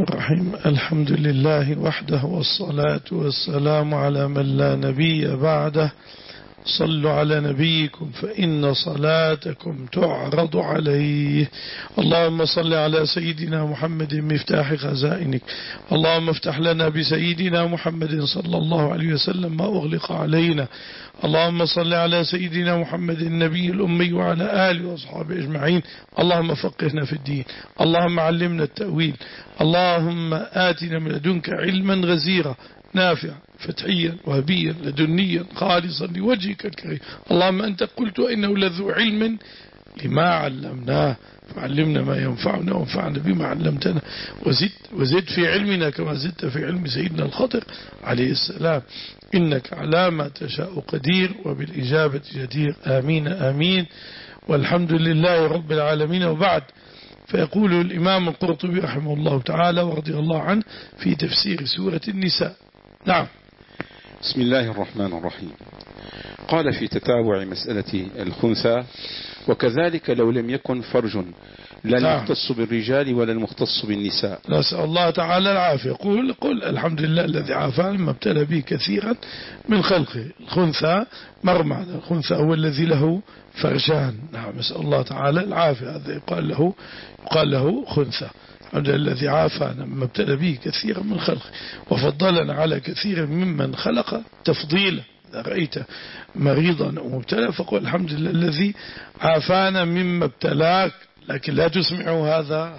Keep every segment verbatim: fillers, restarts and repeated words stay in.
الرحيم. الحمد لله وحده، والصلاة والسلام على من لا نبي بعده. صلوا على نبيكم فإن صلاتكم تعرض عليه. اللهم صل على سيدنا محمد مفتاح خزائنك. اللهم افتح لنا بسيدنا محمد صلى الله عليه وسلم ما أغلق علينا. اللهم صل على سيدنا محمد النبي الأمي وعلى آله وأصحابه أجمعين. اللهم فقهنا في الدين. اللهم علمنا التأويل. اللهم آتنا من لدنك علما غزيرا نافعا فتحيا وهبيا لدنيا خالصا لوجهك الكريم. اللهم أنت قلت إنه لذو علم لما علمناه فعلمنا ما ينفعنا وانفعنا بما علمتنا وزد, وزد في علمنا كما زدت في علم سيدنا الخضر عليه السلام، إنك على ما تشاء قدير وبالإجابة جدير. آمين آمين والحمد لله رب العالمين. وبعد، فيقول الإمام القرطبي رحمه الله تعالى ورضي الله عنه في تفسير سورة النساء. نعم. بسم الله الرحمن الرحيم. قال في تتابع مسألة الخنثى: وكذلك لو لم يكن فرج لا المختص بالرجال ولا المختص بالنساء. نسأل الله تعالى العافية. قل قل الحمد لله الذي عافانا مما ابتلى به كثيرا من خلقه. الخنثى مرمى، الخنثى هو الذي له فرجان. نعم، نسأل الله تعالى العافية. هذا يقال له يقال له خنثى. الحمد لله الذي عافانا مما ابتلى به كثيرا من خلقه وفضلنا على كثير ممن خلق تفضيلا. إذا رأيت مريضا أو مبتلى فقل الحمد لله الذي عافانا مما ابتلاك، لكن لا تسمعه هذا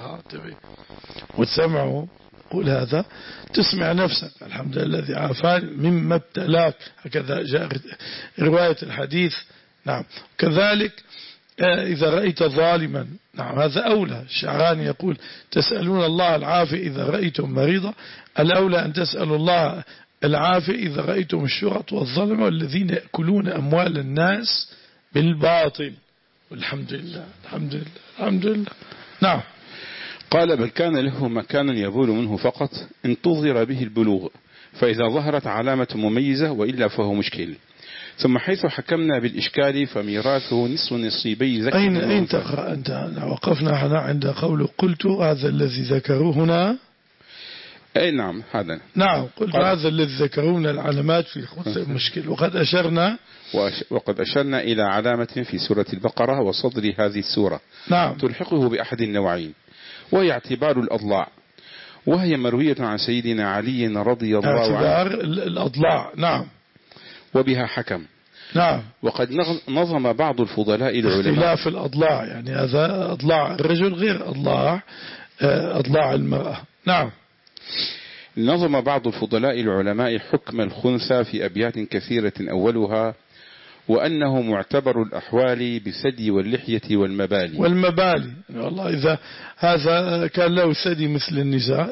وتسمعه. قول هذا تسمع نفسك الحمد لله الذي عافانا مما ابتلاك. هكذا جاء رواية الحديث. نعم. كذلك إذا رأيت ظالما، نعم هذا أولى. الشعراني يقول: تسألون الله العافية إذا رأيتم مريضا، الأولى أن تسألوا الله العافية إذا رأيتم الشرط والظلم والذين يأكلون أموال الناس بالباطل. والحمد لله الحمد لله الحمد لله. نعم. قال: بل كان له مكان يبول منه فقط انتظر به البلوغ، فإذا ظهرت علامة مميزة وإلا فهو مشكل. ثم حيث حكمنا بالإشكال فميراثه نصف نصيبي ذكر. أين أين تقرأ أنت؟ وقفنا هنا عند قوله قلت هذا الذي ذكروه هنا. أي نعم هذا. نعم قلت هذا الذي ذكروه من العلامات في خص المشكل. وقد أشرنا وقد أشرنا إلى علامة في سورة البقرة وصدر هذه السورة. نعم. تلحقه بأحد النوعين، وهي اعتبار الأضلاع، وهي مروية عن سيدنا علي رضي الله عنه. اعتبار الأضلاع. نعم. وبها حكم. نعم. وقد نظم بعض الفضلاء العلماء اختلاف الأضلاع، يعني هذا أضلاع الرجل غير أضلاع أضلاع المرأة. نعم. نظم بعض الفضلاء العلماء حكم الخنثى في أبيات كثيرة، أولها: وأنه معتبر الأحوال بالثدي واللحية والمبالي. والمبالي والله إذا هذا كان له ثدي مثل النساء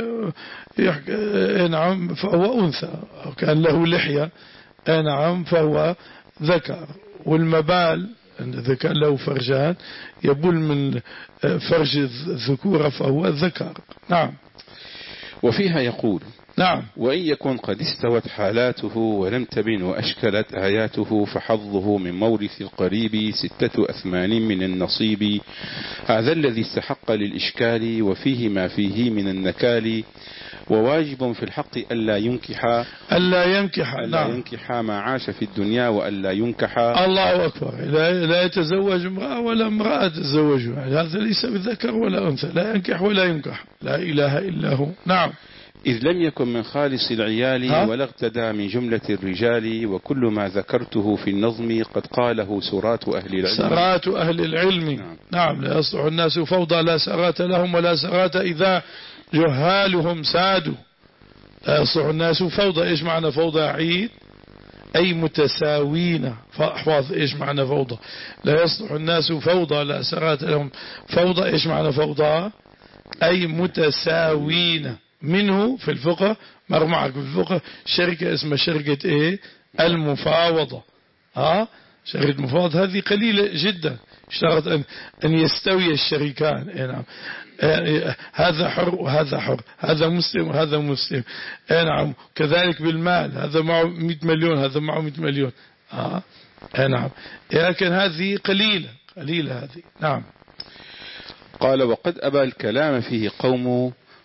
إيه نعم فهو أنثى، أو كان له لحية إيه نعم فهو ذكر. والمبال إذا كان له فرجان يبول من فرج الذكورة فهو ذكر. نعم. وفيها يقول: نعم. وإن يكن قد استوت حالاته ولم تبن وأشكلت آياته فحظه من مورث القريب ستة أثمان من النصيب. هذا الذي استحق للإشكال وفيه ما فيه من النكال، وواجب في الحق ألا ينكح ألا ينكح ألا نعم. ينكح ما عاش في الدنيا وألا ينكح. الله أكبر. لا, لا يتزوج امرأة ولا امرأة تتزوج، هذا ليس بذكر ولا أنثى. لا ينكح ولا ينكح. لا إله إلا هو. نعم. إذ لم يكن من خالص العيال ولا اغتدى من جملة الرجال، وكل ما ذكرته في النظم قد قاله سرات أهل العلم. سرات أهل العلم. نعم. نعم. لا يصلح الناس فوضى لا سرات لهم ولا سرات إذا جهالهم سادوا. لا يصلح الناس فوضى. إيش معنى فوضى يا عيد؟ أي متساوين. فاحفظ إيش معنى فوضى. لا يصلح الناس فوضى لا سرات لهم. فوضى إيش معنى فوضى؟ أي متساوين. منه في الفقه مرمعك في الفقه شركة اسمها شركة ايه؟ المفاوضة. ها شركة مفاوضة هذه قليلة جدا، اشترط ان, أن يستوي الشريكان. اي نعم. اه هذا حر وهذا حر، هذا مسلم وهذا مسلم. اي نعم. كذلك بالمال، هذا معه مئة مليون هذا معه مئة مليون. ها اي نعم. لكن هذه قليلة قليلة هذه. نعم. قال: وقد أبى الكلام فيه قوم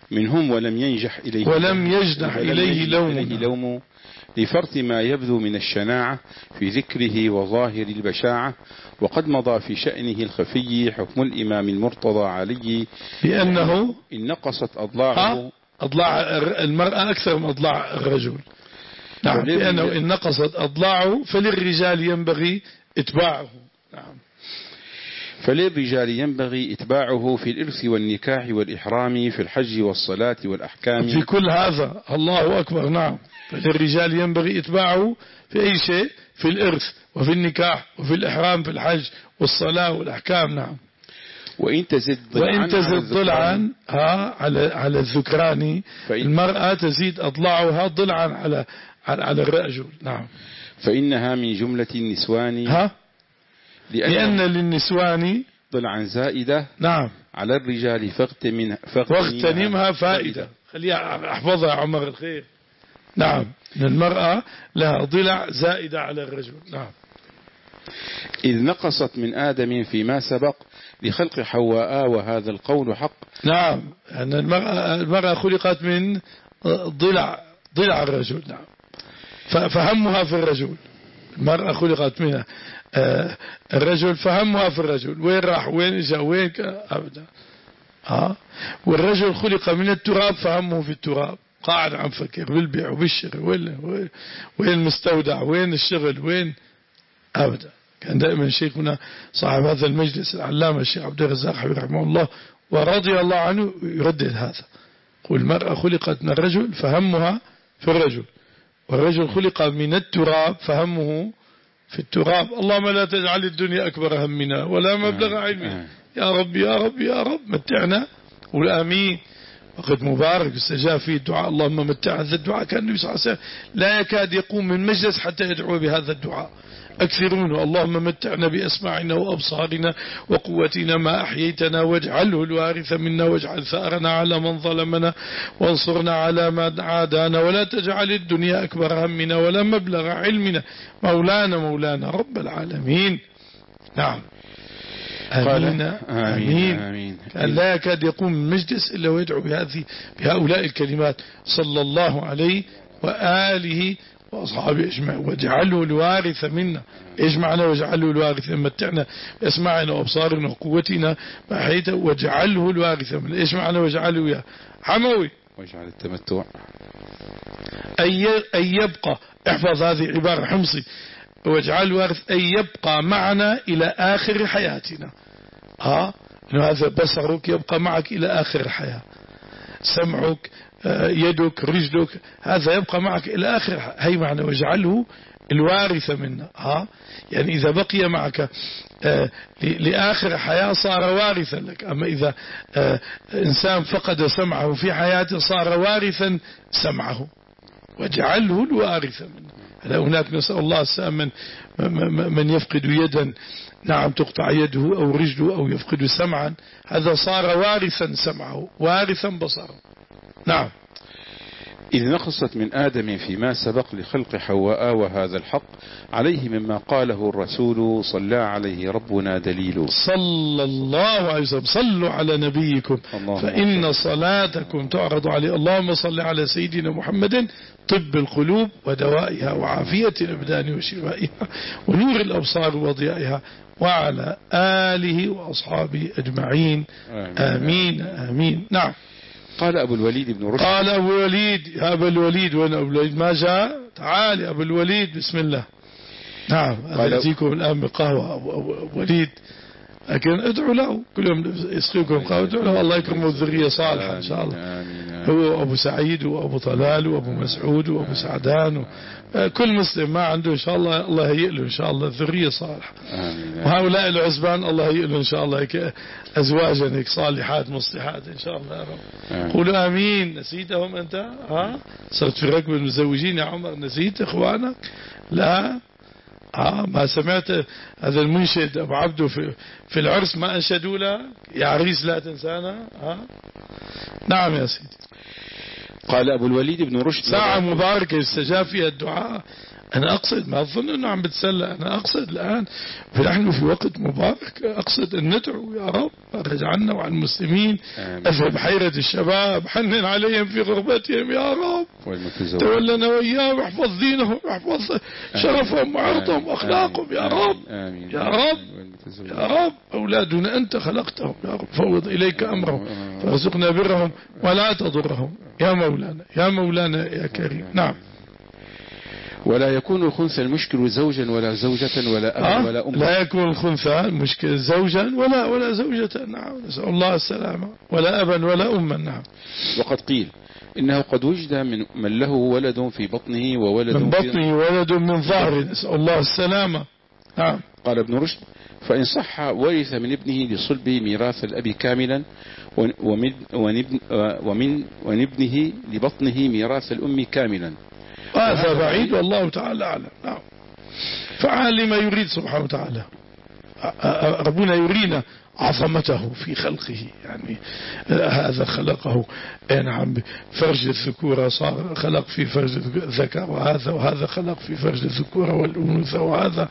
منهم ولم ينجح إليه ولم يجنح ولم إليه يجنح لوم إليه لوم لفرط ما يبدو من الشناعة في ذكره وظاهر البشاعة. وقد مضى في شأنه الخفي حكم الإمام المرتضى علي بأنه إن نقصت أضلاعه أضلاع المرأة أكثر من أضلاع الرجل. نعم، بأنه إن نقصت أضلاعه فللرجال ينبغي اتباعه. نعم، فللرجال ينبغي اتباعه في الإرث والنكاح والإحرام، في الحج والصلاة والأحكام، في كل هذا. الله أكبر. نعم، فللرجال ينبغي اتباعه في أي شيء، في الإرث وفي النكاح وفي الإحرام، في الحج والصلاة والأحكام. نعم. وإن تزد ضلعا, وإن تزد ضلعا ها على على الذكران، المرأة تزيد أضلاعها ضلعا على على, على الرجل. نعم، فإنها من جملة النسوان، ها لأن, لأن للنسوان ضلعا زائدة نعم على الرجال فاغتنمها فاغتنمها فائدة. خليها أحفظها يا عمر الخير. نعم، المرأة لها ضلع زائدة على الرجل. نعم. إذ نقصت من آدم فيما سبق لخلق حواء، وهذا القول حق. نعم، أن المرأة, المرأة خلقت من ضلع ضلع الرجل. نعم، فهمها في الرجل. المرأة خلقت من الرجل فهمها في الرجل، وين راح وين جاء وين أبدا. ها، والرجل خلق من التراب فهمه في التراب، قاعد عم فكر بالبيع وبالشراء، وين وين المستودع، وين الشغل، وين أبدا. كان دائما شيخنا صاحب هذا المجلس العلامة الشيخ عبد الرزاق حبيب رحمه الله ورضي الله عنه يردد هذا، يقول المرأة خلقت من الرجل فهمها في الرجل، والرجل خلق من التراب فهمه في التراب. اللهم لا تجعل الدنيا أكبر همنا ولا مبلغ علمنا، يا رب يا رب يا رب متعنا. قول آمين. وقد مبارك استجاب فيه الدعاء. اللهم متع. هذا الدعاء كان النبي صلى الله عليه وسلم لا يكاد يقوم من مجلس حتى يدعو بهذا الدعاء. أكثر منه. اللهم متعنا بأسماعنا وأبصارنا وقوتنا ما أحييتنا، واجعله الوارث منا، واجعل ثأرنا على من ظلمنا، وانصرنا على من عادانا، ولا تجعل الدنيا أكبر همنا ولا مبلغ علمنا. مولانا مولانا رب العالمين. نعم. آمين آمين, آمين. كان لا يكاد يقوم من مجلس إلا ويدعو بهذه بهؤلاء الكلمات صلى الله عليه وآله وأصحابه اجمعين. واجعله الوارث منا. اجمعنا واجعله الوارث، متعنا بأسماعنا وأبصارنا وقوتنا ما أحييت، واجعله الوارث منا. اجمعنا واجعله يا حموي. واجعل التمتع أن يبقى. احفظ هذه عبارة حمصي. واجعل الوارث أن يبقى معنا إلى آخر حياتنا. ها، هذا بصرك يبقى معك إلى آخر الحياة، سمعك، يدك، رجلك، هذا يبقى معك إلى آخر. هي معنى واجعله الوارث منا. ها، يعني إذا بقي معك لآخر حياة صار وارثا لك. أما إذا إنسان فقد سمعه في حياته صار وارثا سمعه. واجعله الوارث منا. هلا هناك نسأل الله السلامة من, من يفقد يدا، نعم، تقطع يده أو رجله أو يفقد سمعا، هذا صار وارثا سمعه وارثا بصره. نعم. إذ نقصت من آدم فيما سبق لخلق حواء، وهذا الحق عليه مما قاله الرسول صلى عليه ربنا دليل. صلى الله عليه وسلم. صلوا على نبيكم فإن صلاتكم تعرض عليه. اللهم صل على سيدنا محمد طب القلوب ودوائها وعافية الأبدان وشفائها ونور الأبصار وضيائها، وعلى آله وأصحابه أجمعين. آمين آمين, آمين. نعم. قال أبو الوليد بن رشد. قال أبو الوليد. يا أبو الوليد، وين أبو الوليد؟ ما جاء؟ تعال يا أبو الوليد، بسم الله. نعم، أتيكم الآن بقهوة أبو الوليد، لكن ادعوا له، كل يوم يسقيكم قهوة، ادعوا له الله يكرمه الذرية صالحة إن شاء الله. هو أبو سعيد وأبو طلال وأبو مسعود وأبو سعدان، كل مسلم ما عنده إن شاء الله الله يهيئ له إن شاء الله الذرية صالحة. وهؤلاء العزبان الله يهيئ له إن شاء الله أزواجا صالحات مصلحات إن شاء الله يا رب. قولوا آمين. نسيتهم أنت؟ ها، صرت في ركب المزوجين يا عمر، نسيت إخوانك؟ لا. آه، ما سمعت هذا المنشد أبو عبده في, في العرس ما أنشدوا له يا عريس لا تنسانا؟ آه. نعم يا سيدي. قال أبو الوليد بن رشد. ساعة مباركة يستجاب فيها الدعاء. أنا أقصد، ما أظن أنه عم بتسلى، أنا أقصد الآن نحن في وقت مبارك، أقصد أن ندعو يا رب فرج عنا وعن المسلمين، أذهب حيرة الشباب، حنن عليهم في غربتهم يا رب، تولنا وإياهم، احفظ دينهم، احفظ شرفهم وعرضهم وأخلاقهم يا رب يا رب يا رب. أولادنا أنت خلقتهم يا رب، فوض إليك أمرهم فارزقنا برهم ولا تضرهم يا مولانا يا مولانا يا كريم. نعم. ولا يكون الخنثى المشكل زوجا ولا زوجة ولا أبا آه ولا أم. لا يكون الخنثى المشكل زوجا ولا ولا زوجة. نعم، نسأل الله السلامة. ولا أبا ولا أما. نعم. وقد قيل إنه قد وجد من, من له ولد في بطنه وولد من بطنه ولد من ظهره، نسأل الله السلامة. نعم. قال ابن رشد: فإن صح ورث من ابنه لصلبه ميراث الأب كاملا، ومن, ومن, ومن, ومن ابنه لبطنه ميراث الأم كاملا. هذا بعيد والله تعالى أعلم. نعم. فعال لما يريد سبحانه وتعالى. ربنا يرينا عظمته في خلقه، يعني هذا خلقه نعم فرج الذكورة، صار خلق في فرج الذكر، وهذا وهذا خلق في فرج الذكورة والأنوثة، وهذا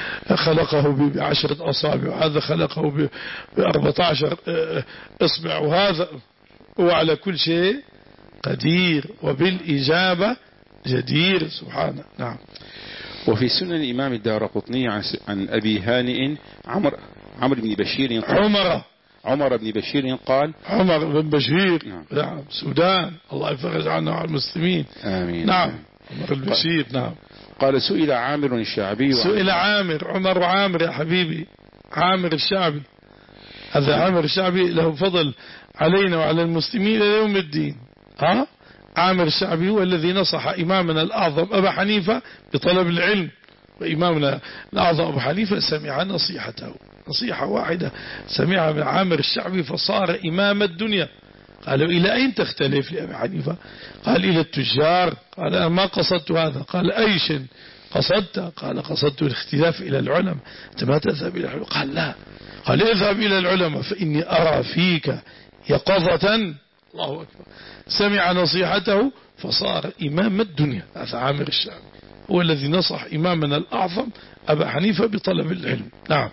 خلقه بعشرة أصابع، وهذا خلقه بأربعة عشر إصبع، وهذا وعلى كل شيء قدير وبالإجابة جدير سبحانه. نعم. وفي سنن الإمام الدارقطني عن أبي هانئ عمر عمر بن بشير قال عمر عمر بن بشير قال عمر بن بشير. نعم. نعم. سودان، الله يفرج عنا وعن المسلمين. آمين. نعم. عمر بن بشير. نعم. قال: سئل عامر الشعبي سئل عامر، عمر وعامر يا حبيبي، عامر الشعبي، هذا عامر الشعبي له فضل علينا وعلى المسلمين إلى يوم الدين. ها؟ عامر الشعبي هو الذي نصح إمامنا الأعظم أبا حنيفة بطلب العلم، وإمامنا الأعظم أبو حنيفة سمع نصيحته، نصيحة واحدة سمعها من عامر الشعبي فصار إمام الدنيا. قالوا: إلى أين تختلف لأبي حنيفة؟ قال: إلى التجار. قال: أنا ما قصدت هذا. قال: أيش قصدت؟ قال: قصدت الاختلاف إلى العلماء. أنت ما تذهب إلى العلماء؟ قال: لا. قال: اذهب إلى العلماء فإني أرى فيك يقظة. الله أكبر. سمع نصيحته فصار إمام الدنيا. هذا عامر الشعبي هو الذي نصح إمامنا الأعظم أبا حنيفة بطلب العلم. نعم.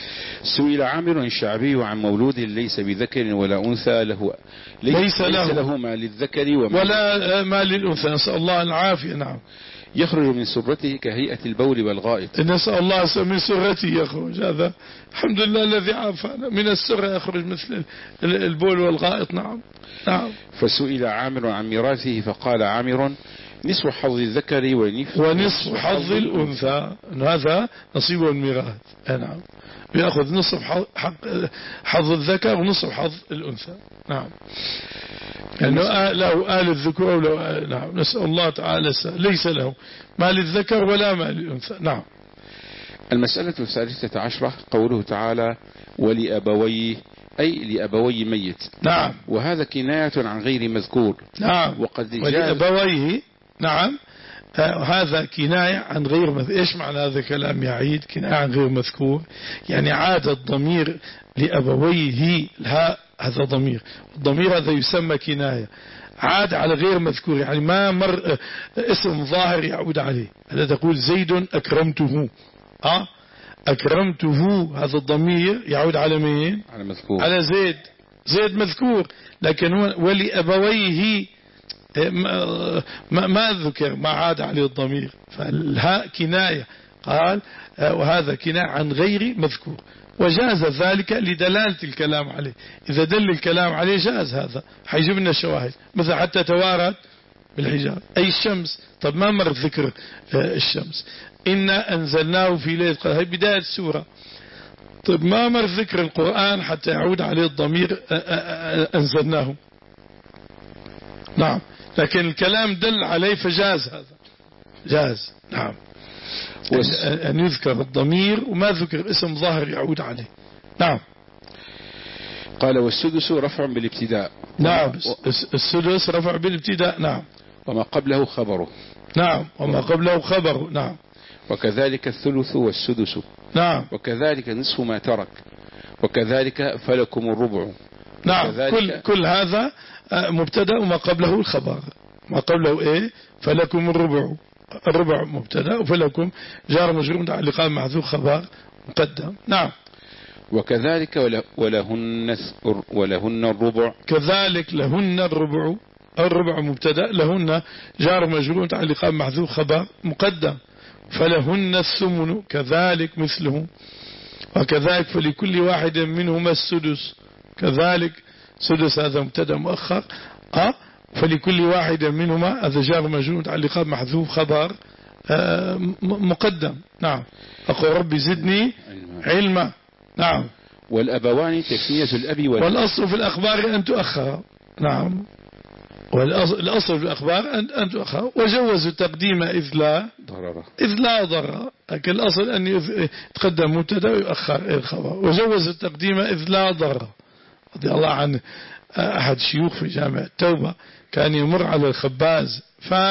سئل عامر الشعبي عن مولود ليس بذكر ولا أنثى له ليس, ليس, له, ليس له ما للذكر وما ولا ما للأنثى، نسأل الله العافية. نعم. يخرج من سرته كهيئة البول والغائط. نسأل الله من سرته يخرج، هذا الحمد لله الذي عافانا. من السرة يخرج مثل البول والغائط. نعم. نعم. فسئل عامر عن ميراثه فقال عامر: نصف حظ الذكر ونصف, ونصف حظ الأنثى. هذا نصيب الميراث. نعم. بيأخذ نصف حق حظ الذكر ونصف حظ الأنثى. نعم. لأنه له آل الذكور ولو نعم. نسأل الله تعالى ليس له ما للذكر ولا ما للأنثى. نعم. المسألة الثالثة عشرة قوله تعالى: ولأبويه، أي لأبوي ميت. نعم. وهذا كناية عن غير مذكور. نعم. وقد ولأبويه. نعم. هذا كناية عن غير مذكور. إيش معنى هذا الكلام يا عيد؟ كناية عن غير مذكور يعني عاد الضمير لأبويه، الهاء هذا ضمير، الضمير هذا يسمى كناية، عاد على غير مذكور، يعني ما مر اسم ظاهر يعود عليه. هذا تقول زيد أكرمته. أه؟ أكرمته، هذا الضمير يعود على مين؟ على مذكور، على زيد. زيد مذكور، لكن هو ولأبويه ما, ما ذكر، ما عاد عليه الضمير، فالهاء كناية. قال وهذا كناية عن غير مذكور، وجاز ذلك لدلالة الكلام عليه. إذا دل الكلام عليه جاز هذا، حيجب لنا الشواهد، مثل حتى توارت بالحجاب أي الشمس. طب ما مر ذكر الشمس؟ إنا أنزلناه في ليلة القدر، هي بداية السورة. طب ما مر ذكر القرآن حتى يعود عليه الضمير أنزلناه؟ نعم، لكن الكلام دل عليه فجاز هذا، جاز. نعم، أن يذكر الضمير وما ذكر اسم ظاهر يعود عليه. نعم. قال والسدس رفع بالابتداء. نعم، السدس رفع بالابتداء. نعم. وما قبله خبره. نعم، وما قبله خبره. نعم. وكذلك الثلث والسدس. نعم. وكذلك نصف ما ترك. وكذلك فلكم الربع. نعم، كل كل هذا مبتدأ وما قبله الخبر. ما قبله ايه؟ فلكم الربع. الربع مبتدا، فلكم جار مجرور متعلق محذوف خبر مقدم. نعم. وكذلك ولهن ولهن الربع، كذلك لهن الربع، الربع مبتدا، لهن جار مجرور متعلق محذوف خبر مقدم، فلهن الثمن كذلك مثله، وكذلك فلكل واحد منهما السدس، كذلك سدس هذا مبتدا مؤخر، أه فلكل واحد منهما هذا جار مجرور متعلق محذوف خبر أه مقدم. نعم. أقول ربي زدني علما. نعم. والأبوان تثنية الأب والأب. والأصل في الأخبار أن تؤخر. نعم. والأصل في الأخبار أن تؤخر، وجوزوا تقديم إذ لا ضرر، إذ لا ضرر، لكن الأصل أن يتقدم مبتدا ويؤخر الخبر، وجوزوا التقديم إذ لا ضرر. رضي الله عن أحد الشيوخ في جامع التوبة كان يمر على الخباز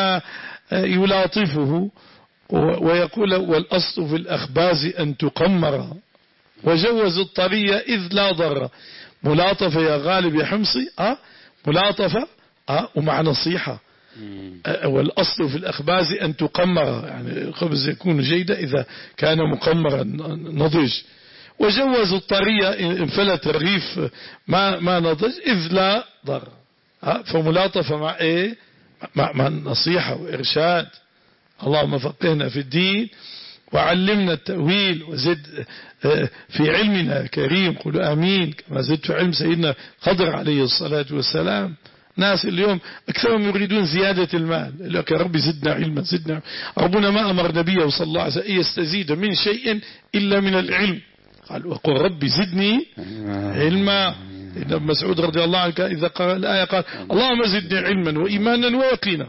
فيلاطفه ويقول والأصل في الأخباز أن تقمر، وجوز الطرية إذ لا ضرر. ملاطفة يا غالب يا حمصي، أه ملاطفة أه ومع نصيحة. أه والأصل في الأخباز أن تقمر، يعني الخبز يكون جيدا إذا كان مقمرا نضج. وجوز الطرية إن فلت الرغيف ما ما نضج إذ لا ضرر. أه فملاطفة مع إيه؟ مع, مع نصيحة وإرشاد. اللهم فقهنا في الدين وعلمنا التأويل وزد في علمنا كريم، قولوا آمين، كما زدت في علم سيدنا خضر عليه الصلاة والسلام. ناس اليوم أكثرهم يريدون زيادة المال، لك يا ربي زدنا علما زدنا. ربنا ما أمر نبيه صلى الله عليه وسلم أن يستزيد من شيء إلا من العلم، قال وقل ربي زدني علما. ابن مسعود رضي الله عنه إذا قرأ الآية قال اللهم زدني علما وإيمانا ويقينا.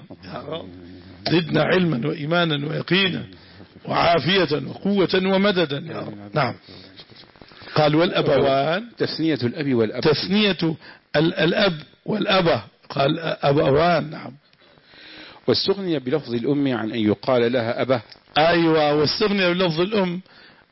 زدنا علما وإيمانا ويقينا وعافية وقوة ومددا يا رب. نعم. قال والأبوان تثنية الأب والأب، تثنية الأب والأبة، قال أبوان. نعم. واستغني بلفظ الأم عن أن يقال لها أبه. أيوة، واستغني بلفظ الأم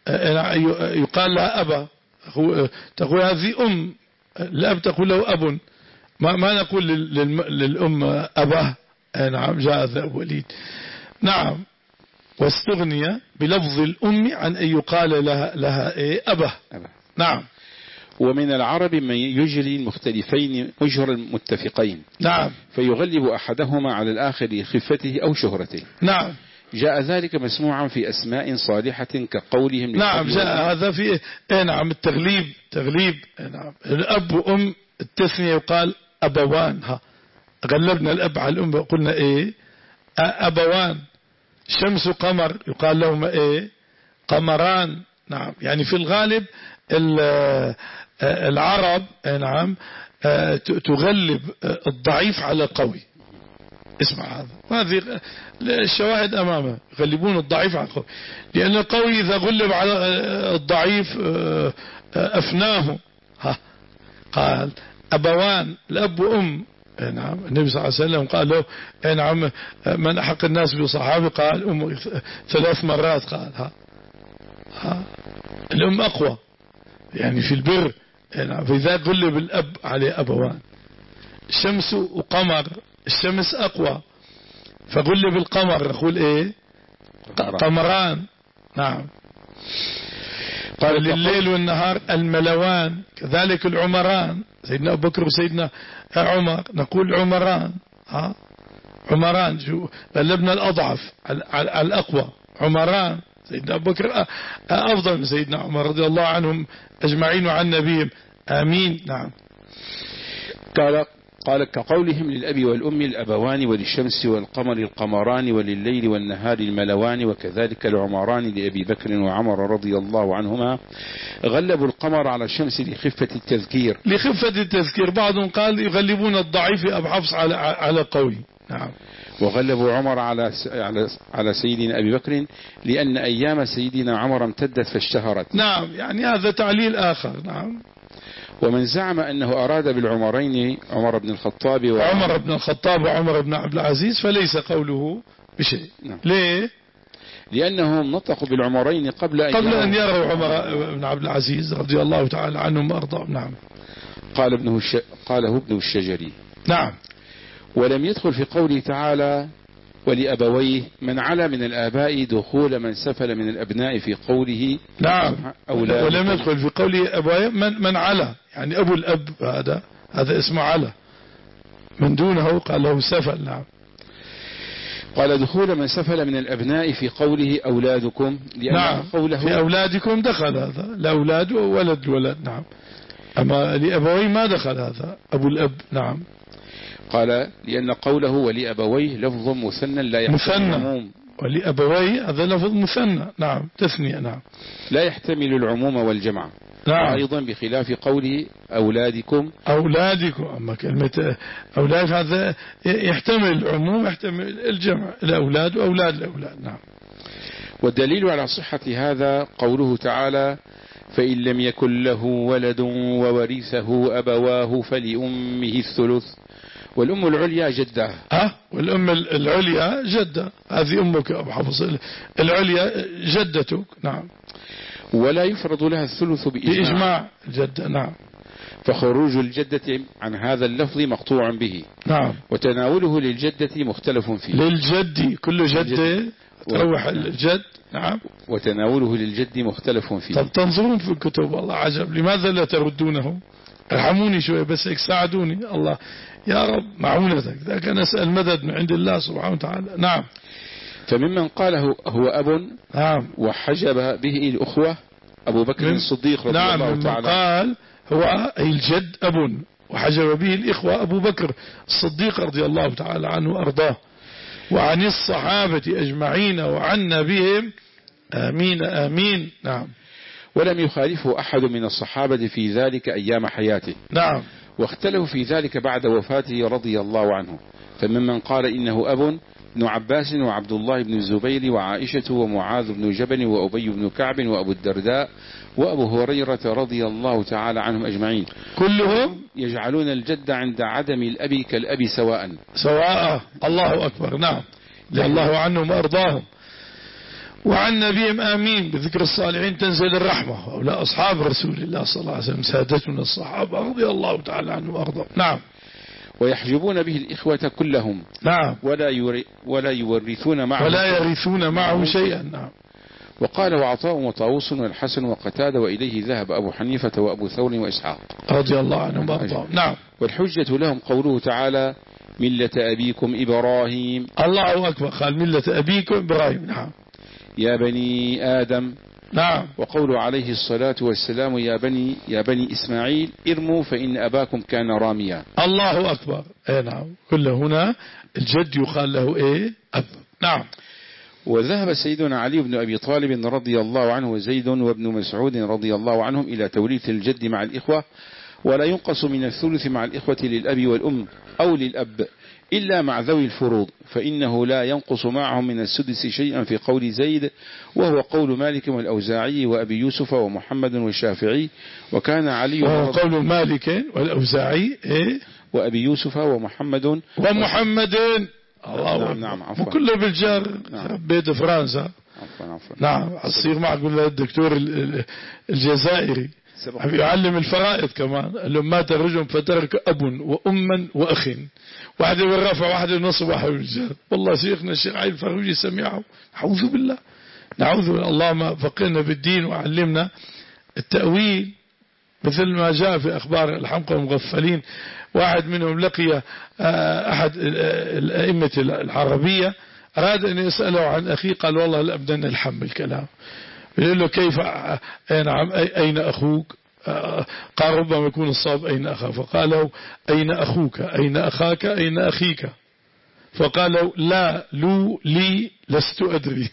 يقال لها أبا، تقول هذه أم، الأب تقول له أب، ما, ما نقول للأم أبا. نعم. جاء ذا وليد. نعم. واستغني بلفظ الأم عن أن يقال لها, لها إيه؟ أبه. أبه. نعم. ومن العرب من يجري المختلفين مجرى المتفقين. نعم. فيغلب أحدهما على الآخر لخفته أو شهرته. نعم. جاء ذلك مسموعا في أسماء صالحة كقولهم. نعم. جاء هذا في إيه؟ نعم. التغليب تغليب. نعم. الأب وأم التثنية يقال أبوان. ها غلبنا الأب على الأم قلنا إيه؟ أبوان. شمس قمر يقال لهما إيه؟ قمران. نعم. يعني في الغالب العرب نعم تغلب الضعيف على القوي. اسمع هذا، هذه الشواهد أمامه، يغلبون الضعيف على القوي، لأن القوي إذا غلب على الضعيف أفناه. ها قال أبوان الأب وأم. نعم. النبي صلى الله عليه وسلم قال له نعم من أحق الناس بصحابه، قال أم ثلاث مرات، قال ها ها الأم أقوى يعني في البر. نعم. فإذا غلب الأب عليه أبوان. الشمس وقمر، الشمس أقوى فغلب القمر نقول إيه؟ قمران. نعم. قال لليل والنهار الملوان، كذلك العمران، سيدنا أبو بكر وسيدنا عمر نقول عمران. ها عمران شو غلبنا الأضعف على الأقوى. عمران. سيدنا أبو بكر أفضل من سيدنا عمر رضي الله عنهم أجمعين وعن نبيهم آمين. نعم. قال قال كقولهم للأب والأم الأبوان، وللشمس والقمر القمران، ولليل والنهار الملوان، وكذلك العمران لأبي بكر وعمر رضي الله عنهما. غلبوا القمر على الشمس لخفة التذكير. لخفة التذكير. بعضهم قال يغلبون الضعيف أبو حفص على على قوي. نعم. وغلبوا عمر على على على سيدنا أبي بكر لأن أيام سيدنا عمر امتدت فاشتهرت. نعم. يعني هذا تعليل آخر. نعم. ومن زعم أنه أراد بالعمرين عمر بن الخطاب وعمر بن الخطاب وعمر بن عبد العزيز فليس قوله بشيء. نعم. ليه؟ لأنهم نطقوا بالعمرين قبل أن قبل أن يروا عمر بن عبد العزيز رضي الله تعالى عنهم وأرضاهم. نعم. قال ابنه الش... قاله ابنه الشجري. نعم. ولم يدخل في قوله تعالى ولأبويه من على من الآباء دخول من سفل من الأبناء في قوله نعم أولادكم. ولم يدخل في قوله أبويه من, من على، يعني أبو الأب هذا هذا اسمه على، من دونه قال له سفل. نعم. قال دخول من سفل من الأبناء في قوله أولادكم، لأن نعم قوله في أولادكم دخل هذا الأولاد وولد الولد. نعم. أما لأبويه ما دخل هذا أبو الأب. نعم. قال لأن قوله ولأبويه لفظ مثنى لا يحتمل العموم. ولأبويه هذا لفظ مثنى. نعم تثنية. نعم لا يحتمل العموم والجمع. نعم. أيضا بخلاف قوله أولادكم أولادكم، أما كلمة أولاد هذا يحتمل العموم يحتمل الجمع، الأولاد وأولاد الأولاد. نعم. والدليل على صحة هذا قوله تعالى فإن لم يكن له ولد وورثه أبواه فلأمه الثلث، والأم العليا جدة. أه والأم العليا جدة، هذه أمك أبو حفص، العليا جدتك. نعم. ولا يفرض لها الثلث بإجماع, بإجماع الجدة. نعم. فخروج الجدة عن هذا اللفظ مقطوع به. نعم. وتناوله للجدة مختلف فيه. للجد كل جدة تروح الجد. نعم. وتناوله للجد مختلف فيه. طب تنظرون في الكتب والله عجب، لماذا لا تردونه؟ ارحموني شوي بس هيك ساعدوني الله يا رب معونتك، ذاك نسأل مدد من عند الله سبحانه وتعالى. نعم. فممن قاله هو أب نعم وحجب به الأخوة أبو بكر الصديق رضي نعم الله تعالى. قال هو أي الجد أب وحجب به الإخوة أبو بكر الصديق رضي الله تعالى عنه وأرضاه، وعن الصحابة أجمعين وعنا بهم آمين آمين. نعم. ولم يخالفه أحد من الصحابة في ذلك أيام حياته. نعم. واختلفوا في ذلك بعد وفاته رضي الله عنه، فممن قال إنه أب ابن عباس وعبد الله بن الزبير وعائشة ومعاذ بن جبل وأبي بن كعب وأبو الدرداء وأبو هريرة رضي الله تعالى عنهم أجمعين، كلهم يجعلون الجد عند عدم الأب كالأب سواء سواء. الله أكبر. نعم. الله عنهم وأرضاهم وعن نبيهم آمين. بذكر الصالحين تنزل الرحمة، ولا أصحاب رسول الله صلى الله عليه وسلم سادتنا الصحابة رضي الله تعالى عنهم وأرضاهم. نعم. ويحجبون به الإخوة كلهم. نعم. ولا يوري ولا يورثون معه ولا يرثون معه شيئا. نعم. وقال وعطاء وطاووس والحسن وقتادة وإليه ذهب أبو حنيفة وأبو ثور وإسحاق رضي الله عنهم وأرضاهم. نعم. والحجة لهم قوله تعالى ملة أبيكم إبراهيم. الله أكبر. قال ملة أبيكم إبراهيم. نعم. يا بني آدم. نعم. وقول عليه الصلاة والسلام يا بني يا بني إسماعيل ارموا فإن أباكم كان راميا. الله أكبر. اي نعم. كل هنا الجد يقال له ايه أب. نعم. وذهب سيدنا علي بن أبي طالب رضي الله عنه وزيد وابن مسعود رضي الله عنهم إلى توريث الجد مع الإخوة، ولا ينقص من الثلث مع الإخوة للأب والأم أو للأب إلا مع ذوي الفروض، فإنه لا ينقص معهم من السدس شيئا في قول زيد، وهو قول مالك والأوزاعي وأبي يوسف ومحمد والشافعي. وكان علي وهو قول مالك والأوزاعي إيه؟ وأبي يوسف ومحمد ومحمد. الله نعم نعم عفوا. وكله بالجار. نعم. بيت فرنسا. عفوا عفوا. نعم. أصير معك الدكتور الجزائري يعلم الفرائض كمان. لما مات الرجل فترك أب وأما وأخ، واحد بالرفع واحد بالنصب واحد بالجر. والله شيخنا الشيخ علي الفروجي سمعه. نعوذ بالله نعوذ بالله. اللهم فقهنا بالدين وعلمنا التأويل مثل ما جاء في أخبار الحمقى المغفلين. واحد منهم لقي أحد الأئمة العربية أراد أن يسأله عن أخيه، قال والله لا أبدأ الحم الكلام. يقول له كيف نعم أين أخوك؟ قال ربما يكون الصواب أين أخاك، فقالوا أين أخوك أين أخاك أين أخيك، فقالوا لا لو لي لست أدري.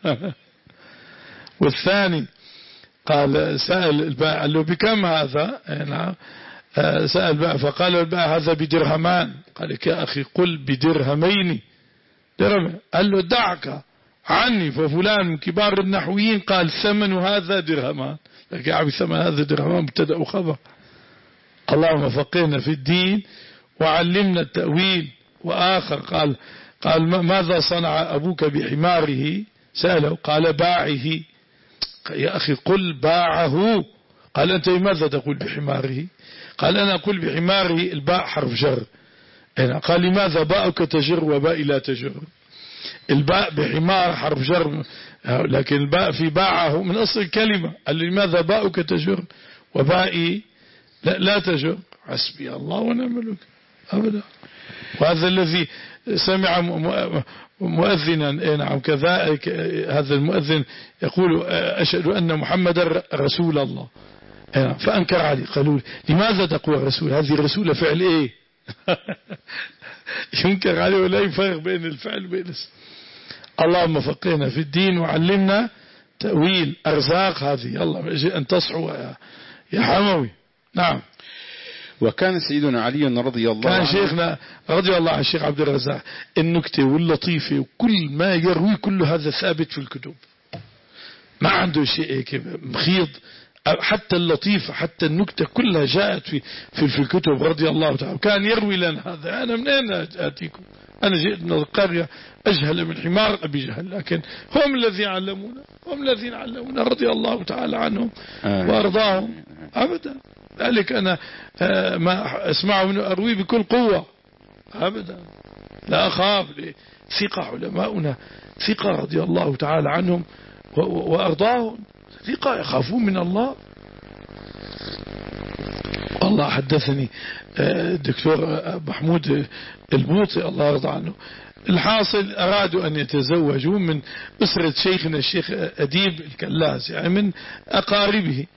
والثاني قال سأل البائع قال له بكم هذا؟ نعم. سأل البائع فقال البائع هذا بدرهمان. قال لك يا أخي قل بدرهمين. درهم. قال له دعك عني ففلان من كبار النحويين قال ثمن هذا درهمان. لك يا عبي ثمن هذا درهمان مبتدأ وخبر. اللهم فقهنا في الدين وعلمنا التأويل. وآخر قال قال ماذا صنع أبوك بحماره؟ سأله قال باعه. يا أخي قل باعه. قال أنت ماذا تقول بحماره؟ قال أنا أقول بحماره الباء حرف جر. قال لماذا باءك تجر وباء لا تجر؟ الباء بحمار حرف جر، لكن الباء في باعه من أصل الكلمة. قال لماذا باؤك تجر وبائي لا, لا تجر؟ حسبي الله ونعم الوكيل أبدا. وهذا الذي سمع مؤذنا نعم كذلك، هذا المؤذن يقول أشهد أن محمد رسول الله، فأنكر عليه. قالوا لماذا تقول رسول؟ هذه رسول فعل إيه؟ ينكر عليه ولا يفرق بين الفعل وبين الاسم. اللهم فقهنا في الدين وعلمنا تأويل أرزاق هذه. الله أن تصحوا يا حموي. نعم. وكان سيدنا علي رضي الله كان عنه شيخنا رضي الله عن الشيخ عبد الرزاق النكتة واللطيفة وكل ما يروي كل هذا ثابت في الكتب، ما عنده شيء مخيض. حتى اللطيفة حتى النكتة كلها جاءت في في, في الكتب رضي الله تعالى. كان يروي لنا هذا. أنا من أين آتيكم؟ أنا جئت من القرية أجهل من حمار أبي جهل، لكن هم الذين علمونا، هم الذين علمونا رضي الله تعالى عنهم وأرضاهم أبدا. ذلك أنا ما أسمعه منه أروي بكل قوة أبدا، لا أخاف. ثقة علماؤنا، ثقة رضي الله تعالى عنهم وأرضاهم، ثقة يخافون من الله. والله حدثني الدكتور محمود البوطي الله يرضى عنه، الحاصل أرادوا أن يتزوجوا من أسرة شيخنا الشيخ أديب الكلاس، يعني من أقاربه.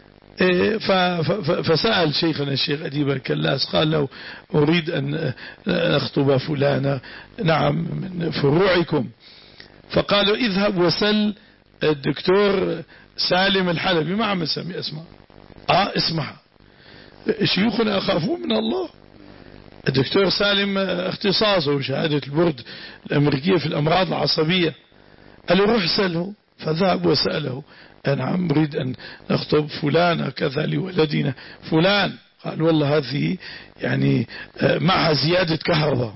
فسأل شيخنا الشيخ أديب الكلاس قال له أريد أن أخطب فلانة نعم من فروعكم، فقالوا اذهب وسل الدكتور سالم الحلبي، ما عم نسمي اسمه. اه اسمها شيوخنا أخافون من الله. الدكتور سالم اختصاصه شهادة البورد الأمريكية في الأمراض العصبية. قال له روح سأله، فذهب وسأله نعم أريد أن نخطب فلانة كذا لولدنا فلان. قال والله هذه يعني معها زيادة كهرباء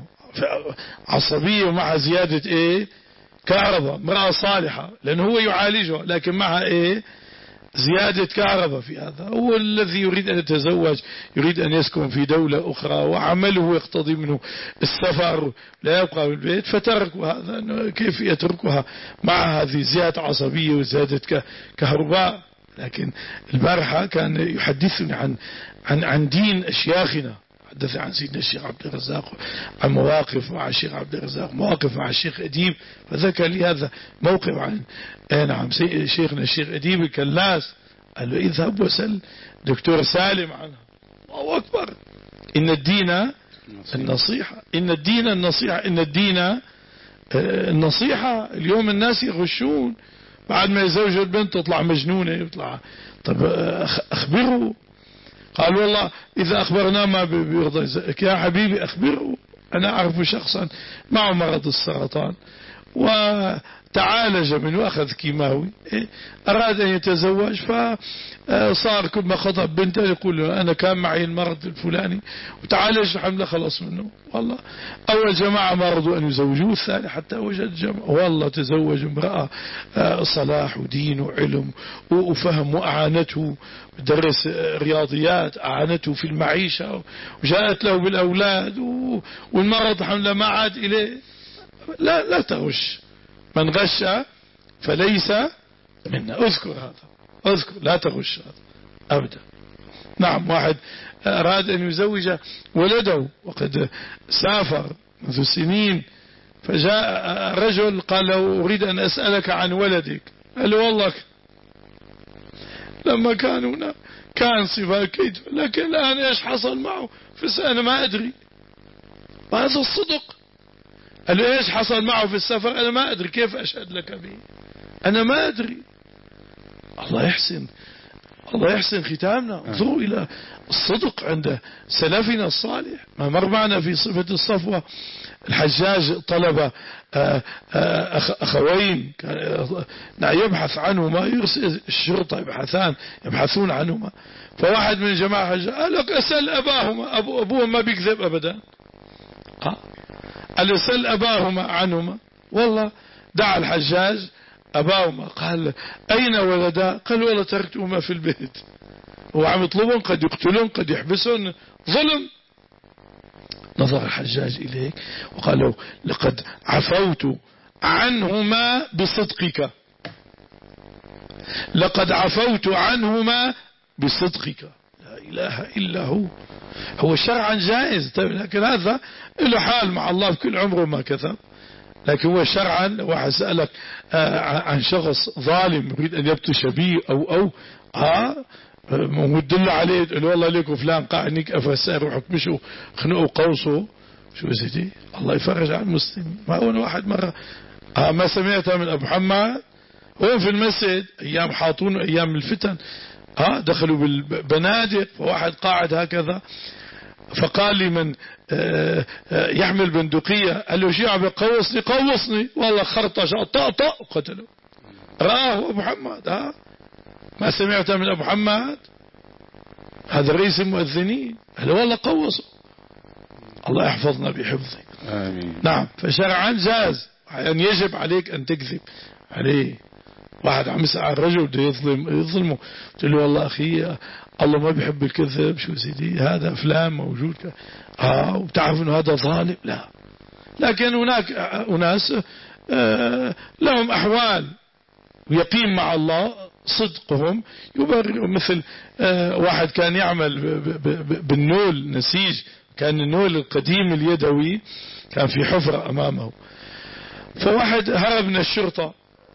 عصبية ومعها زيادة ايه كهرباء، امرأة صالحة لأنه هو يعالجها لكن معها ايه زيادة كهرباء في هذا. هو الذي يريد أن يتزوج يريد أن يسكن في دولة أخرى وعمله يقتضي منه السفر لا يبقى في البيت، فتركوا هذا. كيف يتركها مع هذه زيادة عصبية وزيادة كهرباء؟ لكن البارحة كان يحدثني عن عن عن دين أشياخنا، حدث عن سيدنا الشيخ عبد الرزاق عن مواقف مع الشيخ عبد الرزاق، مواقف مع الشيخ أديب، فذكر لي هذا موقف عن نعم شيخنا الشيخ أديب الكلاس. قال له اذهب وسل دكتور سالم عنها. الله أكبر. إن الدين النصيحة، إن الدين النصيحة، إن الدين النصيحة. اليوم الناس يغشون، بعد ما يزوجوا البنت تطلع مجنونة يطلع. طب أخبره. قال والله إذا أخبرنا ما بيرضى. يا حبيبي أخبره، أنا أعرف شخصا معه مرض السرطان وتعالج منه أخذ كيماوي، أراد أن يتزوج فصار كل ما خطب بنته يقول له أنا كان معي المرض الفلاني وتعالج الحمد خلص منه. والله أول جماعة ما رضوا أن يزوجوه، الثاني حتى وجد جماعة والله تزوج امرأة صلاح ودين وعلم وفهم، وأعانته درس رياضيات، أعانته في المعيشة وجاءت له بالأولاد والمرض الحمد لله ما عاد إليه. لا لا تغش، من غش فليس منا. اذكر هذا، اذكر لا تغش هذا أبدا. نعم واحد أراد أن يزوج ولده وقد سافر منذ سنين، فجاء رجل قال له أريد أن أسألك عن ولدك. قال له والله لما كان هنا كان صفة كيد، لكن الآن إيش حصل معه فأنا ما أدري. وهذا الصدق. قال له إيش حصل معه في السفر؟ أنا ما أدري، كيف أشهد لك به؟ أنا ما أدري. الله يحسن، الله يحسن ختامنا. انظروا إلى الصدق عند سلفنا الصالح. ما مر معنا في صفة الصفوة الحجاج طلب أخوين يبحث عنهما، يرسل الشرطة يبحثان يبحثون عنهما، فواحد من الجماعة قال لك أسأل أباهما، أبو أبوهم ما بيكذب أبدا. قال سأل أباهما عنهما. والله دعا الحجاج أباهما قال أين ولدا؟ قال والله تركتهما في البيت. هو عم يطلبون قد يقتلون قد يحبسون ظلم. نظر الحجاج إليك وقال له لقد عفوت عنهما بصدقك، لقد عفوت عنهما بصدقك. لا إله إلا هو. هو شرعا جائز، لكن هذا له حال مع الله بكل عمره ما كذب. لكن هو شرعا واحد سألك عن شخص ظالم يريد أن يبطش به أو أو ها مدل عليه تقول والله ليكم فلان قاعد نيك أفسار وحكمشه خنقوا قوسه شو سيدي الله يفرج عن المسلمين. ما هو واحد مرة ها ما سمعتها من أبو محمد هو في المسجد أيام حاطون أيام الفتن ها دخلوا بالبنادق فواحد قاعد هكذا فقال لي من يحمل بندقية قال له شيء عم يقوصني قوصني والله خرطش طقطق وقتله. رآه أبو محمد ها ما سمعت من أبو محمد هذا رئيس المؤذنين قال والله قوصه. الله يحفظنا بحفظه آمين. نعم. فشرعا جاز يعني يجب عليك أن تكذب عليه. واحد عم يسأل الرجل بده يظلم يظلمه قلت له والله أخي الله ما بيحب الكذب شو سيدي هذا فلان موجود اه وبتعرف انه هذا ظالم. لا لكن هناك أناس آه لهم أحوال ويقين مع الله صدقهم يبرر. مثل آه واحد كان يعمل بالنول نسيج كان النول القديم اليدوي كان في حفرة أمامه فواحد هرب من الشرطة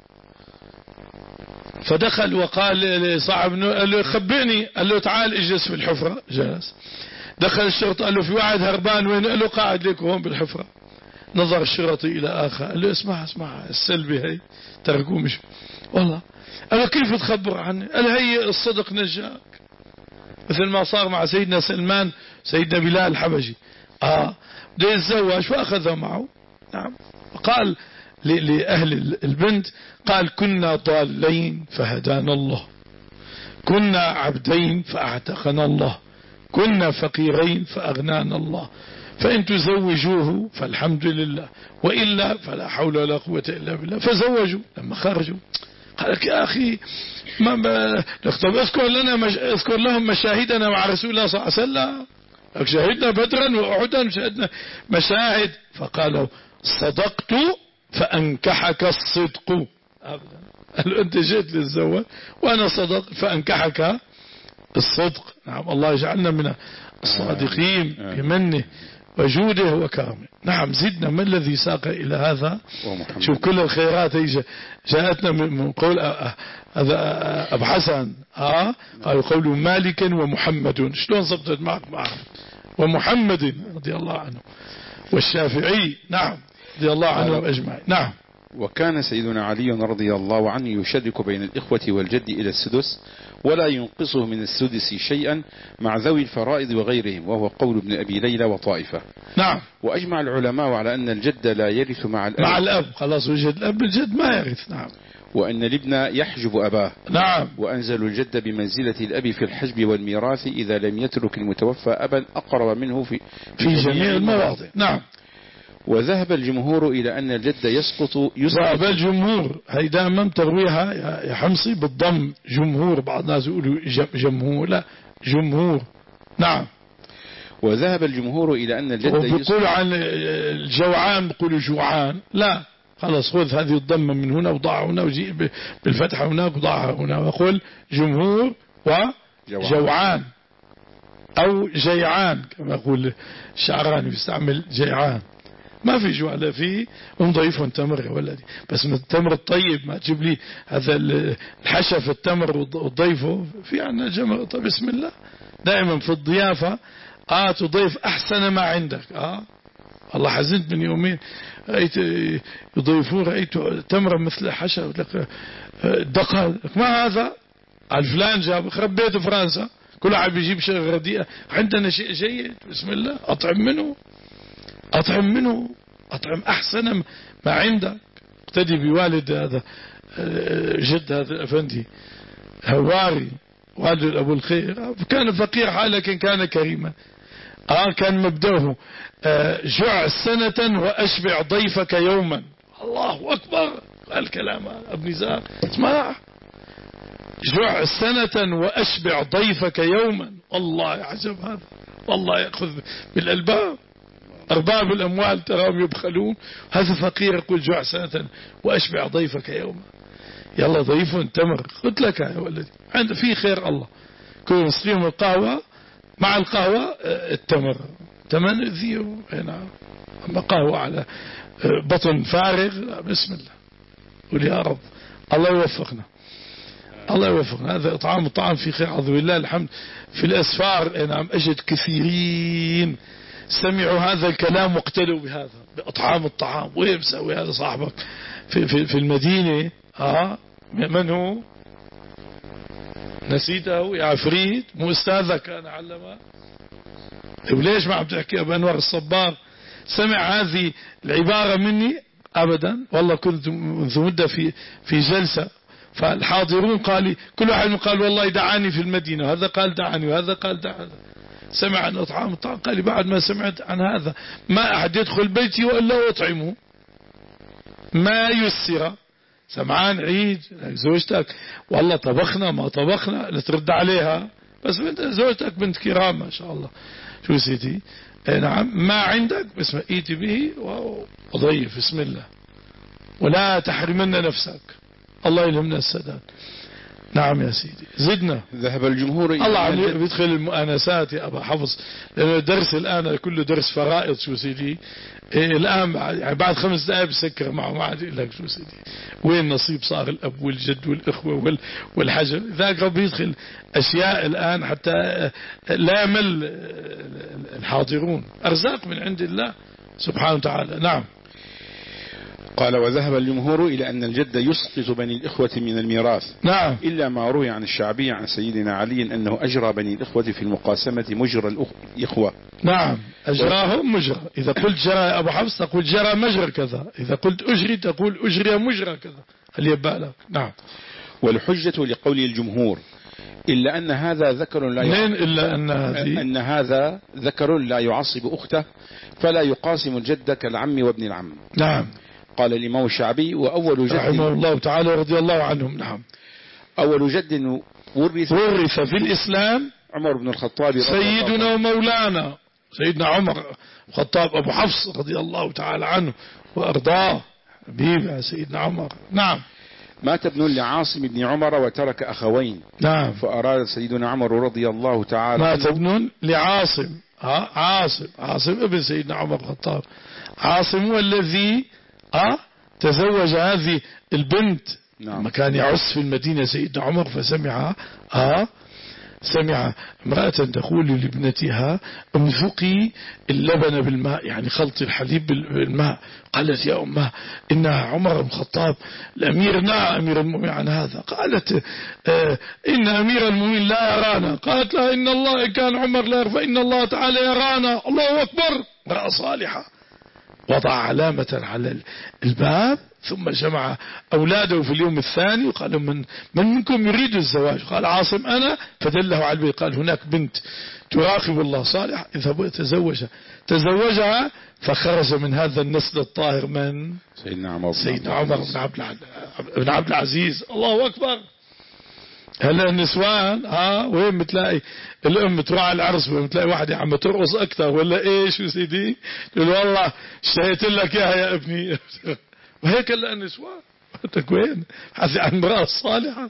فدخل وقال لصاحب قال له خبئني قال له تعال اجلس في الحفرة جلس. دخل الشرطة قال له في واحد هربان وين قال له قاعد لك هون بالحفرة. نظر الشرطي إلى آخر قال له اسمع اسمع السلبي هي تركوه مش والله. قال له كيف تخبر عني قال هي الصدق نجاك مثل ما صار مع سيدنا سلمان سيدنا بلال الحبشي اه بده يتزوج فأخذه معه. نعم. قال لأهل البنت قال كنا ضالين فهدانا الله كنا عبدين فأعتقنا الله كنا فقيرين فأغنانا الله فإن تزوجوه فالحمد لله وإلا فلا حول ولا قوة إلا بالله. فزوجوا. لما خرجوا قال لك يا أخي ما ما اذكر لنا مش... اذكر لهم مشاهدنا مع رسول الله صلى الله عليه وسلم شهدنا بدرا وأحدا شهدنا مشاهد. فقالوا صدقت فأنكحك الصدق. أبدا قال له أنت جئت للزواج وأنا صدق فأنكحك الصدق. نعم. الله يجعلنا من الصادقين بمنه وجوده وكرمه. نعم. زدنا ما الذي ساق إلى هذا. شوف كل الخيرات هي جاءتنا من قول هذا أبو حسن اه قالوا قول مالك ومحمد شلون صبتت معك معه ومحمد رضي الله عنه والشافعي نعم رضي الله عنهم أجمعين. نعم. وكان سيدنا علي رضي الله عنه يشرك بين الإخوة والجد إلى السدس ولا ينقصه من السدس شيئا مع ذوي الفرائض وغيرهم وهو قول ابن أبي ليلى وطائفة. نعم. وأجمع العلماء على أن الجد لا يرث مع الأب مع الأب خلاص وجد الأب الجد ما يرث. نعم. وأن الابن يحجب أباه. نعم. وأنزل الجد بمنزلة الأب في الحجب والميراث إذا لم يترك المتوفى أبا أقرب منه في, في جميع المواضع. نعم. وذهب الجمهور إلى أن الجد يسقط يسقط ذهب الجمهور هي دائما ترويها يا حمصي بالضم جمهور. بعض الناس يقولوا جمهور لا جمهور. نعم. وذهب الجمهور إلى أن الجد وبيقولوا عن الجوعان بيقولوا جوعان لا خلاص خذ هذه الضمة من هنا وضعها هنا وجيء بالفتحة هناك وضعها هنا وقل جمهور وجوعان أو جيعان كما يقول الشعراني بيستعمل جيعان. ما في جوع لا فيه ونضيفه تمر ولا دي بس من التمر الطيب ما تجيب لي هذا الحشف التمر وتضيفه في عنا جمر. طيب بسم الله دائما في الضيافة اه تضيف احسن ما عندك. اه الله حزنت من يومين رأيت يضيفون رأيت تمرة مثل حشف لك دقل ما هذا الفلان جاب خرب بيته فرنسا كل واحد بيجيب شيء رديئة عندنا شيء جيد بسم الله أطعم منه أطعم منه أطعم أحسن ما عندك. اقتدي بوالد هذا جد هذا الأفندي هواري والد أبو الخير كان فقير حاله لكن كان كريما. آه كان مبدأه آه جع سنة وأشبع ضيفك يوما. الله أكبر الكلام ابن زار اسمع جع سنة وأشبع ضيفك يوما. والله عجب هذا والله يأخذ بالألباب. أرباب الأموال تراهم يبخلون، هذا فقير يقول جوع سنة وأشبع ضيفك يوما. يلا ضيف تمر قلت لك يا ولدي عند في خير الله، كل نسقيهم القهوة مع القهوة التمر تمن ذيو هنا، أما قهوة على بطن فارغ بسم الله. قل يا رب الله يوفقنا، الله يوفقنا. هذا إطعام الطعام في خير عظيم لله الحمد. في الأسفار نعم أجد كثيرين سمعوا هذا الكلام واقتلوا بهذا بإطعام الطعام. وين مسوي هذا صاحبك في, في, في المدينة؟ آه من هو؟ نسيته يا عفريت؟ مو أستاذك كان علمه؟ وليش ما عم تحكي أبو أنور الصبار سمع هذه العبارة مني؟ أبدا والله كنت منذ مدة في في جلسة، فالحاضرون قال كل واحد قال والله دعاني في المدينة، وهذا قال دعاني وهذا قال دعاني. سمع عن إطعام الطعام قال بعد ما سمعت عن هذا ما أحد يدخل بيتي وإلا أطعمه ما يسر. سمعان عيد زوجتك والله طبخنا ما طبخنا لا ترد عليها، بس انت زوجتك بنت كرام ما شاء الله. شو سيدي نعم ما عندك بس ايتي به وضيف بسم الله، ولا تحرمن نفسك، الله يلهمنا السداد. نعم يا سيدي زدنا. ذهب الجمهور الله عليه بيدخل المؤانسات يا أبا حفص، لأنه الدرس الآن كله درس فرائض. شو سيدي إيه الآن يعني بعد خمس دقائق بسكر معه ما عاد يقول لك شو سيدي وين نصيب صار الأب والجد والإخوة والحجر. ذاك رب يدخل أشياء الآن حتى لا يمل الحاضرون، أرزاق من عند الله سبحانه وتعالى. نعم. قال وذهب الجمهور إلى أن الجد يسقط بني الإخوة من الميراث. نعم. إلا ما روي عن الشعبي عن سيدنا علي أنه أجرى بني الإخوة في المقاسمة مجرى الإخوة. نعم أجراهم مجرى. إذا قلت جرى يا أبو حفص تقول جرى مجرى كذا، إذا قلت أجري تقول أجري مجرى كذا، هل يبقى لك؟ نعم. والحجة لقول الجمهور إلا أن هذا ذكر لا يعصب إلا أن, أن هذا ذكر لا يعصب أخته فلا يقاسم الجد كالعم وابن العم. نعم. قال الإمام الشعبي وأول جد رحمه الله تعالى رضي الله عنهم. نعم. أول جد ورث, ورث في الإسلام عمر بن الخطاب سيدنا ومولانا سيدنا عمر الخطاب أبو حفص رضي الله تعالى عنه وأرضاه حبيبي سيدنا عمر. نعم. مات ابن لعاصم بن عمر وترك أخوين. نعم. فأراد سيدنا عمر رضي الله تعالى مات ابن لعاصم ها عاصم عاصم ابن سيدنا عمر الخطاب. عاصم هو الذي أه تزوج هذه البنت. نعم. لما كان يعص في المدينة سيدنا عمر فسمع أه سمع امرأة تقول لابنتها امذقي اللبن بالماء، يعني خلط الحليب بالماء. قالت يا أمه إن عمر بن الخطاب الأمير نهى أمير المؤمنين عن هذا. قالت آه إن أمير المؤمنين لا يرانا. قالت لها إن الله كان عمر لا يرى فإن الله تعالى يرانا. الله أكبر. امرأة صالحة. وضع علامة على الباب ثم جمع أولاده في اليوم الثاني وقال من من منكم يريد الزواج؟ قال عاصم أنا، فدله على البيت. قال هناك بنت تراقب الله صالح اذهبوا تزوجها. تزوجها فخرج من هذا النسل الطاهر من سيدنا عمر سيدنا عمر بن عبد بن عبد العزيز. الله أكبر. هلا النسوان ها وين بتلاقي الام تروح على العرس بتلاقي واحده عم ترقص اكثر ولا ايش يا سيدي؟ تقول والله اشتهيت لك اياها يا ابني. وهيك هلا النسوان انت وين؟ حاسس عن امراه صالحه.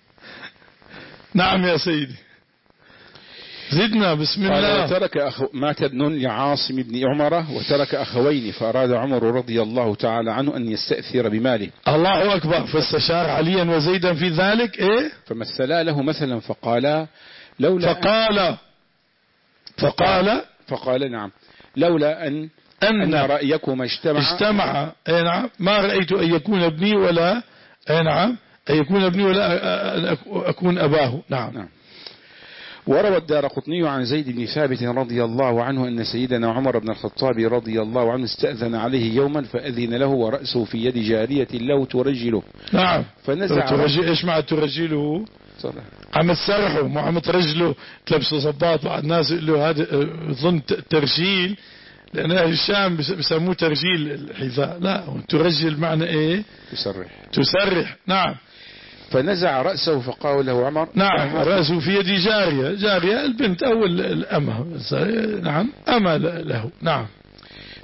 نعم يا سيدي زدنا. بسم الله. ترك أخو... مات ابن لعاصم بن عمر وترك أخوين فأراد عمر رضي الله تعالى عنه أن يستأثر بماله. الله أكبر. فاستشار عليا وزيدا في ذلك إيه؟ فمثلا له مثلا فقالا لولا فقال أن... فقال فقال نعم لولا أن أن, أن رأيكم اجتمع اجتمع أي نعم ما رأيت أن يكون ابني ولا أي نعم أن يكون ابني ولا أن أكون أباه. نعم, نعم. وروى الدارقطني عن زيد بن ثابت رضي الله عنه أن سيدنا عمر بن الخطاب رضي الله عنه استأذن عليه يوما فأذن له ورأسه في يد جارية له ترجله. نعم. فنزع ترجل إيش مع ترجله؟ عم تسرحه مو عم ترجله تلبسه صباط. بعض الناس يقول له هذا ظن ترجيل لأن أهل الشام بسموه ترجيل الحذاء. لا ترجل معنى إيه؟ تسرح. تسرح. نعم. فنزع رأسه فقال له عمر نعم رأسه في يد جارية. جارية البنت أو الأمة. نعم أمة له. نعم.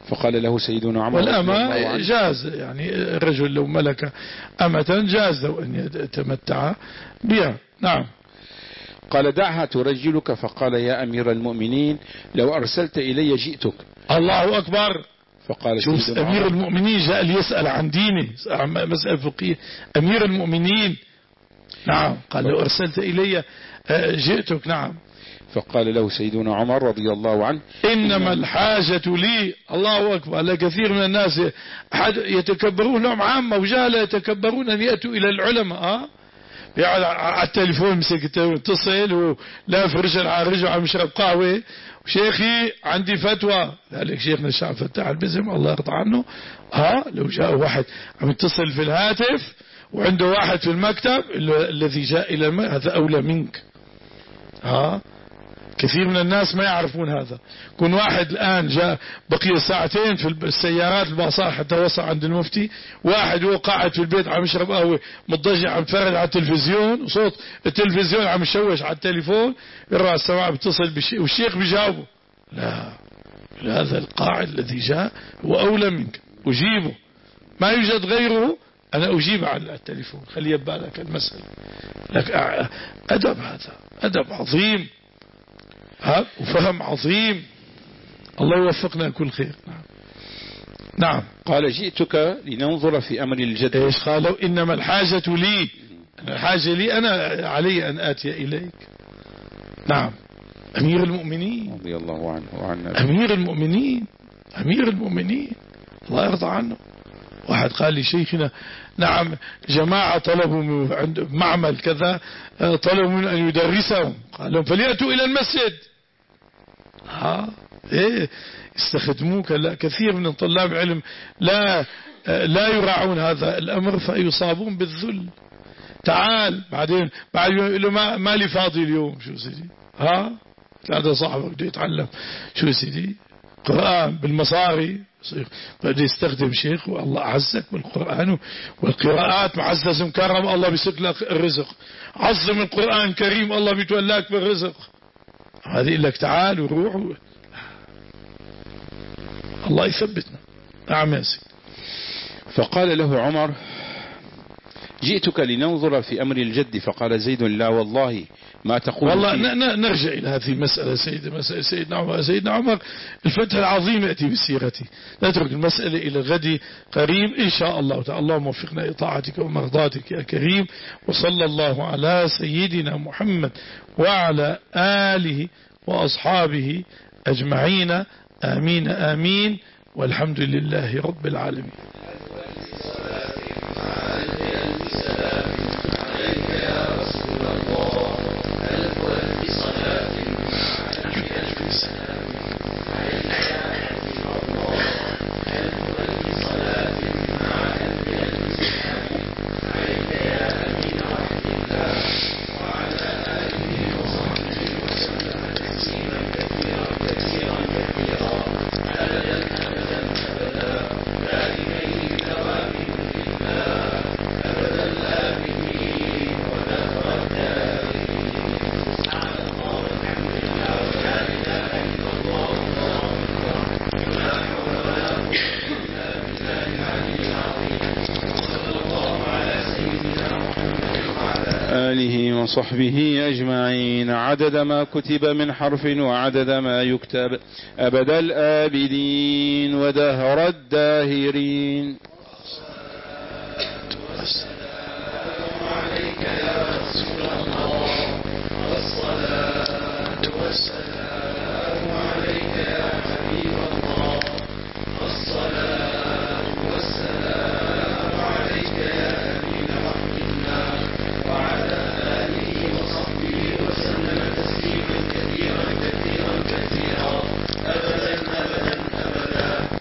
فقال له سيدنا عمر والأمة جاز، يعني الرجل لو ملك أمة جاز له أن يتمتع بها. نعم. قال دعها ترجلك، فقال يا أمير المؤمنين لو أرسلت إلي جئتك. الله أكبر. فقال شوف أمير المؤمنين جاء ليسأل عن دينه، مسألة فقهية، أمير المؤمنين. نعم. قال لو أرسلت إلي جئتك. نعم. فقال له سيدنا عمر رضي الله عنه إنما الحاجة لي. الله أكبر. لكثير من الناس يتكبرون، لهم عامة وجهلة يتكبرون أن يأتوا إلى العلماء. أه؟ يقعد على التليفون مسك التليفون يتصل ولا فرجل على رجل عم يشرب قهوة، وشيخي عندي فتوى. قال شيخنا الشعب فتاح البزم الله يرضى عنه. ها لو جاء واحد عم يتصل في الهاتف وعنده واحد في المكتب الذي جاء إلى المكتب هذا أولى منك. ها كثير من الناس ما يعرفون هذا. كون واحد الآن جاء بقي ساعتين في السيارات الباصات حتى وصل عند المفتي، واحد هو قاعد في البيت عم يشرب قهوة مضجع عم يتفرج على التلفزيون وصوت التلفزيون عم يشوش على التليفون، يرى السماعة بيتصل بالشيخ والشيخ بيجاوبه. لا، هذا القاعد الذي جاء هو أولى منك، أجيبه. ما يوجد غيره أنا أجيب على التليفون. خلي يبالك المسألة لك أدب، هذا أدب عظيم ها وفهم عظيم. الله يوفقنا كل خير. نعم. نعم. قال جئتك لننظر في أمر الجد. ايش قالوا؟ إنما الحاجة لي، الحاجة لي أنا علي أن آتي إليك. نعم. أمير المؤمنين رضي الله عنه وعنه. أمير المؤمنين، أمير المؤمنين الله يرضى عنه. واحد قال لي شيخنا نعم جماعة طلبوا عند معمل كذا طلبوا من أن يدرسهم، قال لهم فليأتوا إلى المسجد. ها ايه استخدموك. لا، كثير من طلاب العلم لا لا يراعون هذا الأمر فيصابون بالذل. تعال بعدين بعد يقول له ما, ما لي فاضي اليوم. شو سيدي؟ ها هذا صاحبك بده يتعلم شو سيدي قرآن بالمصاري، بده يستخدم شيخ والله أعزك بالقرآن والقراءات معزز مكرم الله بيسك لك الرزق. عظم القرآن الكريم الله بيتولاك بالرزق. هذه يقول لك تعال وروح و... الله يثبتنا. نعم يا سيدي. فقال له عمر جئتك لننظر في أمر الجد. فقال زيد لا والله ما تقول. والله نرجع إلى هذه المسألة سيدنا سيدنا عمر. سيدنا عمر الفتح العظيم يأتي بسيرته. نترك المسألة إلى غد قريب إن شاء الله تعالى. اللهم وفقنا لطاعتك ومرضاتك يا كريم. وصلى الله على سيدنا محمد وعلى آله وأصحابه أجمعين. آمين آمين والحمد لله رب العالمين. آله وصحبه أجمعين عدد ما كتب من حرف وعدد ما يكتب أبد الآبدين ودهر الداهرين. السلام عليك يا